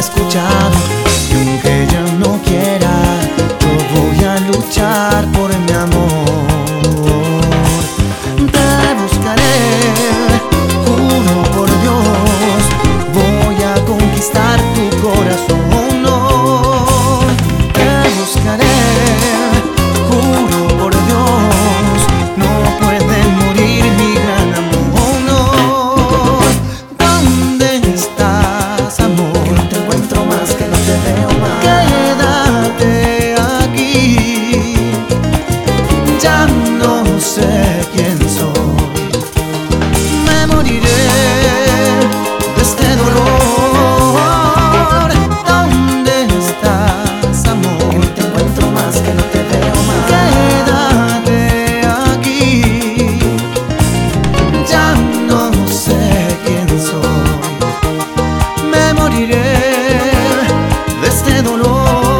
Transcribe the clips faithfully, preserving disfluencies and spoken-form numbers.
escuchado, y aunque ya no quiera, yo voy a luchar por mi amor. Te buscaré, juro por Dios, voy a conquistar tu corazón. Te buscaré, juro por Dios, no puede morir mi gran amor. ¿Dónde estás, amor? No te encuentro más, que no te veo más. Quédate aquí, ya no sé quién soy. Me moriré de este dolor. ¿Dónde estás, amor? No te encuentro más, que no te veo más. Quédate aquí, ya no sé quién soy. Me moriré de este dolor.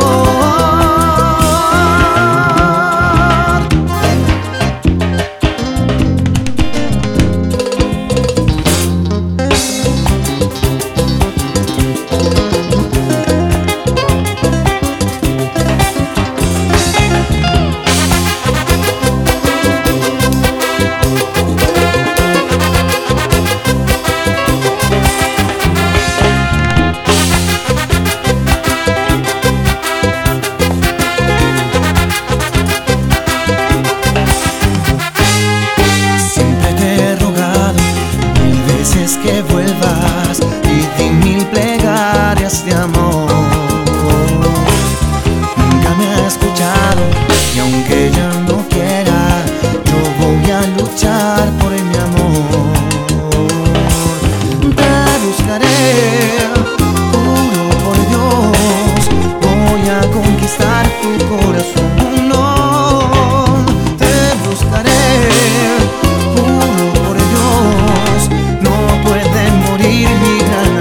Que vuelvas y di mil plegarias de amor. Nunca me ha escuchado, y aunque ya no quiera, yo voy a luchar por mi amor. Te buscaré, juro por Dios, voy a conquistar tu corazón. No, te buscaré, juro por Dios, no puede morir mi gran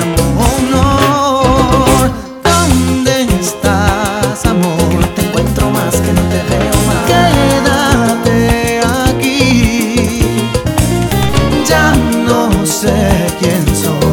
amor. ¿Dónde estás, amor? No te encuentro más, que no te veo más. Quédate aquí, ya no sé quién soy.